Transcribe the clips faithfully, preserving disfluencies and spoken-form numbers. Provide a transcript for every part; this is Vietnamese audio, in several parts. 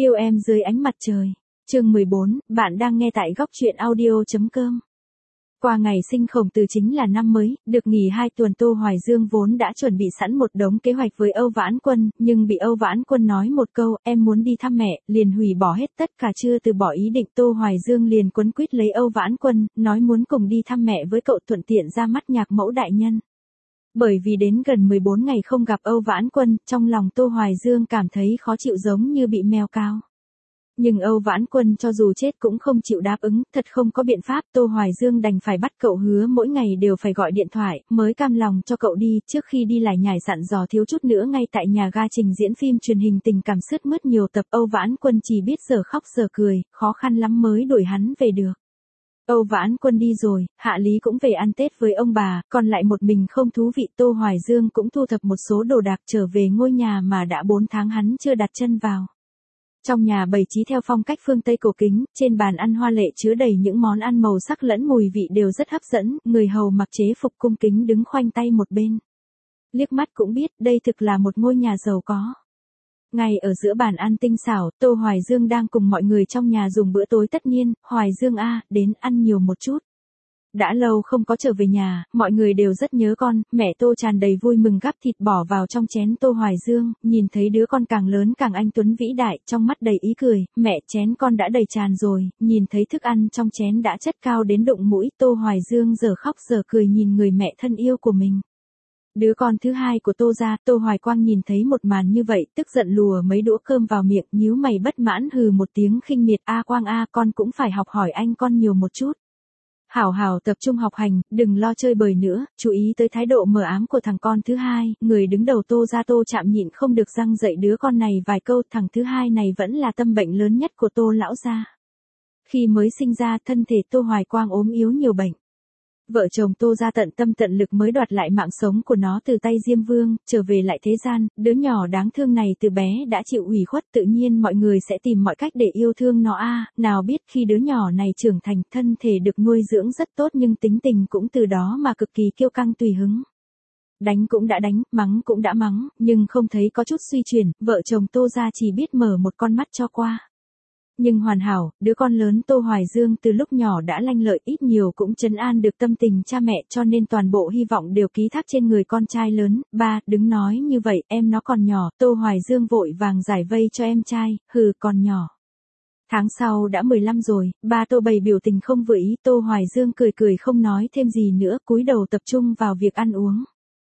Yêu em dưới ánh mặt trời. Chương mười bốn, bạn đang nghe tại góc truyện audio chấm com. Qua ngày sinh Khổng Tử chính là năm mới, được nghỉ hai tuần Tô Hoài Dương vốn đã chuẩn bị sẵn một đống kế hoạch với Âu Vãn Quân, nhưng bị Âu Vãn Quân nói một câu, em muốn đi thăm mẹ, liền hủy bỏ hết tất cả chưa từ bỏ ý định. Tô Hoài Dương liền quấn quýt lấy Âu Vãn Quân, nói muốn cùng đi thăm mẹ với cậu thuận tiện ra mắt nhạc mẫu đại nhân. Bởi vì đến gần mười bốn ngày không gặp Âu Vãn Quân, trong lòng Tô Hoài Dương cảm thấy khó chịu giống như bị mèo cào. Nhưng Âu Vãn Quân cho dù chết cũng không chịu đáp ứng, thật không có biện pháp, Tô Hoài Dương đành phải bắt cậu hứa mỗi ngày đều phải gọi điện thoại, mới cam lòng cho cậu đi. Trước khi đi lại nhải dặn dò thiếu chút nữa ngay tại nhà ga trình diễn phim truyền hình tình cảm sướt mướt nhiều tập. Âu Vãn Quân chỉ biết giờ khóc giờ cười, khó khăn lắm mới đuổi hắn về được. Âu Vãn Quân đi rồi, Hạ Lý cũng về ăn Tết với ông bà, còn lại một mình không thú vị. Tô Hoài Dương cũng thu thập một số đồ đạc trở về ngôi nhà mà đã bốn tháng hắn chưa đặt chân vào. Trong nhà bày trí theo phong cách phương Tây cổ kính, trên bàn ăn hoa lệ chứa đầy những món ăn màu sắc lẫn mùi vị đều rất hấp dẫn, người hầu mặc chế phục cung kính đứng khoanh tay một bên. Liếc mắt cũng biết đây thực là một ngôi nhà giàu có. Ngay ở giữa bàn ăn tinh xảo, Tô Hoài Dương đang cùng mọi người trong nhà dùng bữa tối tất niên. Hoài Dương a, đến ăn nhiều một chút. Đã lâu không có trở về nhà, mọi người đều rất nhớ con. Mẹ Tô tràn đầy vui mừng gắp thịt bỏ vào trong chén Tô Hoài Dương, nhìn thấy đứa con càng lớn càng anh tuấn vĩ đại, trong mắt đầy ý cười. Mẹ, chén con đã đầy tràn rồi. Nhìn thấy thức ăn trong chén đã chất cao đến đụng mũi, Tô Hoài Dương giờ khóc giờ cười nhìn người mẹ thân yêu của mình. Đứa con thứ hai của Tô gia, Tô Hoài Quang nhìn thấy một màn như vậy, tức giận lùa mấy đũa cơm vào miệng, nhíu mày bất mãn hừ một tiếng khinh miệt. A Quang a, con cũng phải học hỏi anh con nhiều một chút. Hảo hảo tập trung học hành, đừng lo chơi bời nữa, chú ý tới thái độ mờ ám của thằng con thứ hai. Người đứng đầu Tô gia Tô Trạm nhịn không được răng dạy đứa con này vài câu. Thằng thứ hai này vẫn là tâm bệnh lớn nhất của Tô lão gia. Khi mới sinh ra, thân thể Tô Hoài Quang ốm yếu nhiều bệnh. Vợ chồng Tô gia tận tâm tận lực mới đoạt lại mạng sống của nó từ tay Diêm Vương, trở về lại thế gian. Đứa nhỏ đáng thương này từ bé đã chịu ủy khuất, tự nhiên mọi người sẽ tìm mọi cách để yêu thương nó a. À, nào biết khi đứa nhỏ này trưởng thành, thân thể được nuôi dưỡng rất tốt nhưng tính tình cũng từ đó mà cực kỳ kiêu căng tùy hứng. Đánh cũng đã đánh, mắng cũng đã mắng, nhưng không thấy có chút suy chuyển. Vợ chồng Tô gia chỉ biết mở một con mắt cho qua. Nhưng hoàn hảo, đứa con lớn Tô Hoài Dương từ lúc nhỏ đã lanh lợi, ít nhiều cũng trấn an được tâm tình cha mẹ, cho nên toàn bộ hy vọng đều ký thác trên người con trai lớn. Ba, đứng nói như vậy, em nó còn nhỏ. Tô Hoài Dương vội vàng giải vây cho em trai, hừ, còn nhỏ. Tháng sau đã mười lăm rồi. Ba Tô bày biểu tình không vừa ý. Tô Hoài Dương cười cười không nói thêm gì nữa, cúi đầu tập trung vào việc ăn uống.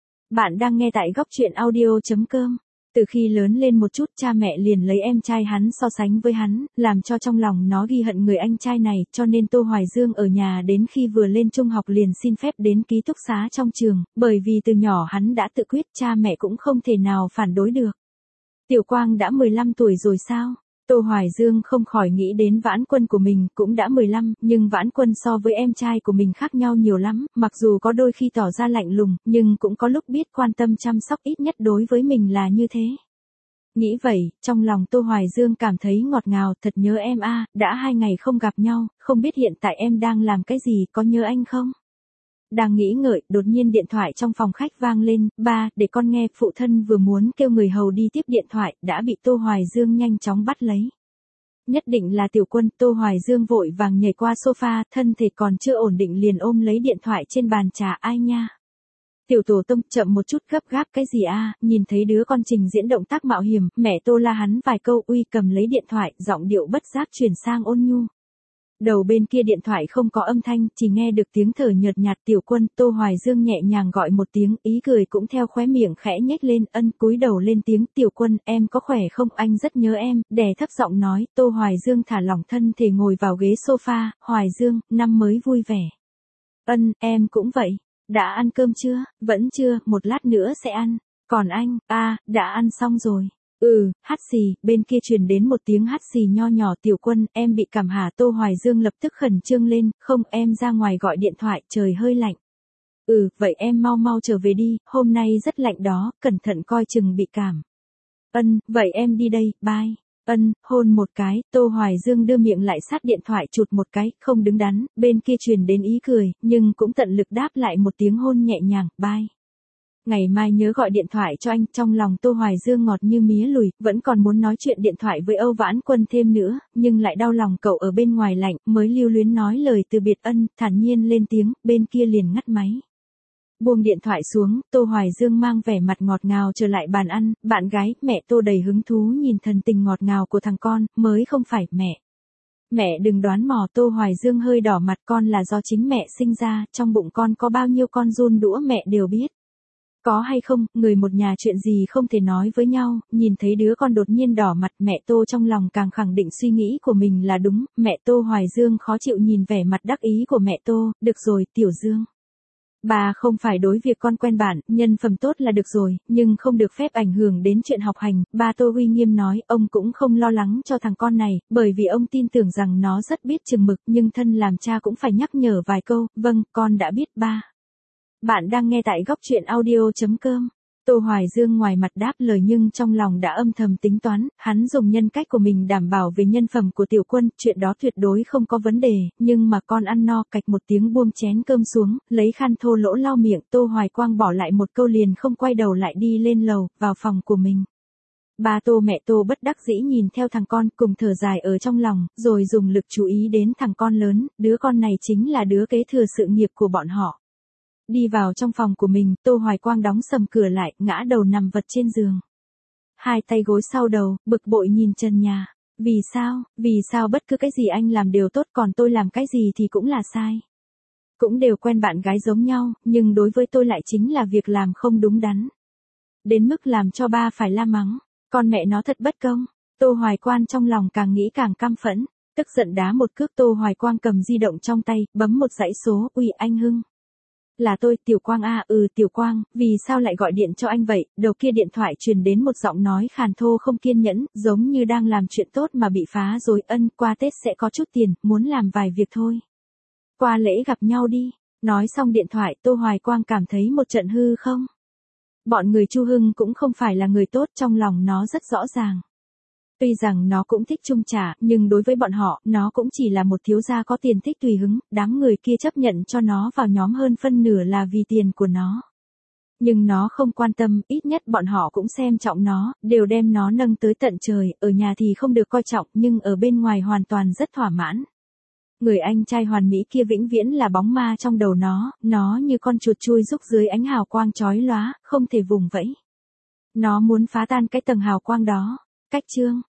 Bạn đang nghe tại góc truyện audio chấm com. Từ khi lớn lên một chút, cha mẹ liền lấy em trai hắn so sánh với hắn, làm cho trong lòng nó ghi hận người anh trai này, cho nên Tô Hoài Dương ở nhà đến khi vừa lên trung học liền xin phép đến ký túc xá trong trường, bởi vì từ nhỏ hắn đã tự quyết, cha mẹ cũng không thể nào phản đối được. Tiểu Quang đã mười lăm tuổi rồi sao? Tô Hoài Dương không khỏi nghĩ đến Vãn Quân của mình, cũng đã mười lăm, nhưng Vãn Quân so với em trai của mình khác nhau nhiều lắm, mặc dù có đôi khi tỏ ra lạnh lùng, nhưng cũng có lúc biết quan tâm chăm sóc, ít nhất đối với mình là như thế. Nghĩ vậy, trong lòng Tô Hoài Dương cảm thấy ngọt ngào, thật nhớ em a, đã hai ngày không gặp nhau, không biết hiện tại em đang làm cái gì, có nhớ anh không? Đang nghĩ ngợi, đột nhiên điện thoại trong phòng khách vang lên. Ba, để con nghe. Phụ thân vừa muốn kêu người hầu đi tiếp điện thoại, đã bị Tô Hoài Dương nhanh chóng bắt lấy. Nhất định là Tiểu Quân. Tô Hoài Dương vội vàng nhảy qua sofa, thân thể còn chưa ổn định liền ôm lấy điện thoại trên bàn trà. Ai nha? Tiểu Tổ Tông, chậm một chút, gấp gáp cái gì a? Nhìn thấy đứa con trình diễn động tác mạo hiểm, mẹ Tô la hắn vài câu. Uy, cầm lấy điện thoại, giọng điệu bất giác chuyển sang ôn nhu. Đầu bên kia điện thoại không có âm thanh, chỉ nghe được tiếng thở nhợt nhạt. Tiểu Quân. Tô Hoài Dương nhẹ nhàng gọi một tiếng, ý cười cũng theo khóe miệng khẽ nhếch lên. Ân, cúi đầu lên tiếng. Tiểu Quân, em có khỏe không? Anh rất nhớ em, đè thấp giọng nói. Tô Hoài Dương thả lỏng thân thể ngồi vào ghế sofa. Hoài Dương, năm mới vui vẻ. Ân, em cũng vậy. Đã ăn cơm chưa? Vẫn chưa, một lát nữa sẽ ăn. Còn anh? A, đã ăn xong rồi. Ừ, hắt xì. Bên kia truyền đến một tiếng hắt xì nho nhỏ. Tiểu Quân, em bị cảm hả? Tô Hoài Dương lập tức khẩn trương lên. Không, em ra ngoài gọi điện thoại, trời hơi lạnh. Ừ, vậy em mau mau trở về đi, hôm nay rất lạnh đó, cẩn thận coi chừng bị cảm. Ân, vậy em đi đây, bye. Ân, hôn một cái. Tô Hoài Dương đưa miệng lại sát điện thoại chụt một cái, không đứng đắn. Bên kia truyền đến ý cười, nhưng cũng tận lực đáp lại một tiếng hôn nhẹ nhàng. Bye. Ngày mai nhớ gọi điện thoại cho anh, trong lòng Tô Hoài Dương ngọt như mía lùi, vẫn còn muốn nói chuyện điện thoại với Âu Vãn Quân thêm nữa, nhưng lại đau lòng cậu ở bên ngoài lạnh, mới lưu luyến nói lời từ biệt ân, thản nhiên lên tiếng, bên kia liền ngắt máy. Buông điện thoại xuống, Tô Hoài Dương mang vẻ mặt ngọt ngào trở lại bàn ăn, bạn gái, mẹ Tô đầy hứng thú nhìn thần tình ngọt ngào của thằng con, mới không phải, mẹ. Mẹ đừng đoán mò, Tô Hoài Dương hơi đỏ mặt, con là do chính mẹ sinh ra, trong bụng con có bao nhiêu con giun đũa mẹ đều biết. Có hay không, người một nhà chuyện gì không thể nói với nhau, nhìn thấy đứa con đột nhiên đỏ mặt, mẹ Tô trong lòng càng khẳng định suy nghĩ của mình là đúng, mẹ Tô Hoài Dương khó chịu nhìn vẻ mặt đắc ý của mẹ Tô, được rồi, Tiểu Dương. Bà không phải đối việc con quen bạn, nhân phẩm tốt là được rồi, nhưng không được phép ảnh hưởng đến chuyện học hành, ba Tô uy nghiêm nói, ông cũng không lo lắng cho thằng con này, bởi vì ông tin tưởng rằng nó rất biết chừng mực, nhưng thân làm cha cũng phải nhắc nhở vài câu, vâng, con đã biết ba. Bạn đang nghe tại góc truyện audio.com. Tô Hoài Dương ngoài mặt đáp lời nhưng trong lòng đã âm thầm tính toán, hắn dùng nhân cách của mình đảm bảo về nhân phẩm của Tiểu Quân, chuyện đó tuyệt đối không có vấn đề, nhưng mà con ăn no, cạch một tiếng buông chén cơm xuống, lấy khăn thô lỗ lau miệng, Tô Hoài Quang bỏ lại một câu liền không quay đầu lại đi lên lầu, vào phòng của mình. Ba Tô mẹ Tô bất đắc dĩ nhìn theo thằng con, cùng thở dài ở trong lòng, rồi dùng lực chú ý đến thằng con lớn, đứa con này chính là đứa kế thừa sự nghiệp của bọn họ. Đi vào trong phòng của mình, Tô Hoài Quang đóng sầm cửa lại, ngã đầu nằm vật trên giường. Hai tay gối sau đầu, bực bội nhìn trần nhà. Vì sao, vì sao bất cứ cái gì anh làm đều tốt, còn tôi làm cái gì thì cũng là sai. Cũng đều quen bạn gái giống nhau, nhưng đối với tôi lại chính là việc làm không đúng đắn. Đến mức làm cho ba phải la mắng, con mẹ nó thật bất công. Tô Hoài Quang trong lòng càng nghĩ càng căm phẫn, tức giận đá một cước. Tô Hoài Quang cầm di động trong tay, bấm một dãy số, uy anh Hưng. Là tôi, Tiểu Quang a, à, ừ Tiểu Quang, vì sao lại gọi điện cho anh vậy? Đầu kia điện thoại truyền đến một giọng nói khàn thô không kiên nhẫn, giống như đang làm chuyện tốt mà bị phá rồi. Ân, qua Tết sẽ có chút tiền, muốn làm vài việc thôi. Qua lễ gặp nhau đi. Nói xong điện thoại, Tô Hoài Quang cảm thấy một trận hư không. Bọn người Chu Hưng cũng không phải là người tốt, trong lòng nó rất rõ ràng. Tuy rằng nó cũng thích chung trả, nhưng đối với bọn họ, nó cũng chỉ là một thiếu gia có tiền thích tùy hứng, đám người kia chấp nhận cho nó vào nhóm hơn phân nửa là vì tiền của nó. Nhưng nó không quan tâm, ít nhất bọn họ cũng xem trọng nó, đều đem nó nâng tới tận trời, ở nhà thì không được coi trọng, nhưng ở bên ngoài hoàn toàn rất thỏa mãn. Người anh trai hoàn mỹ kia vĩnh viễn là bóng ma trong đầu nó, nó như con chuột chui rúc dưới ánh hào quang chói lóa, không thể vùng vẫy. Nó muốn phá tan cái tầng hào quang đó. Cách chương